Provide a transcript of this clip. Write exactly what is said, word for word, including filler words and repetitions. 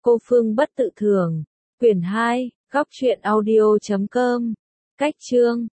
Cô Phương Bất Tự Thường. Quyển hai, góc truyện audio chấm com. Cách chương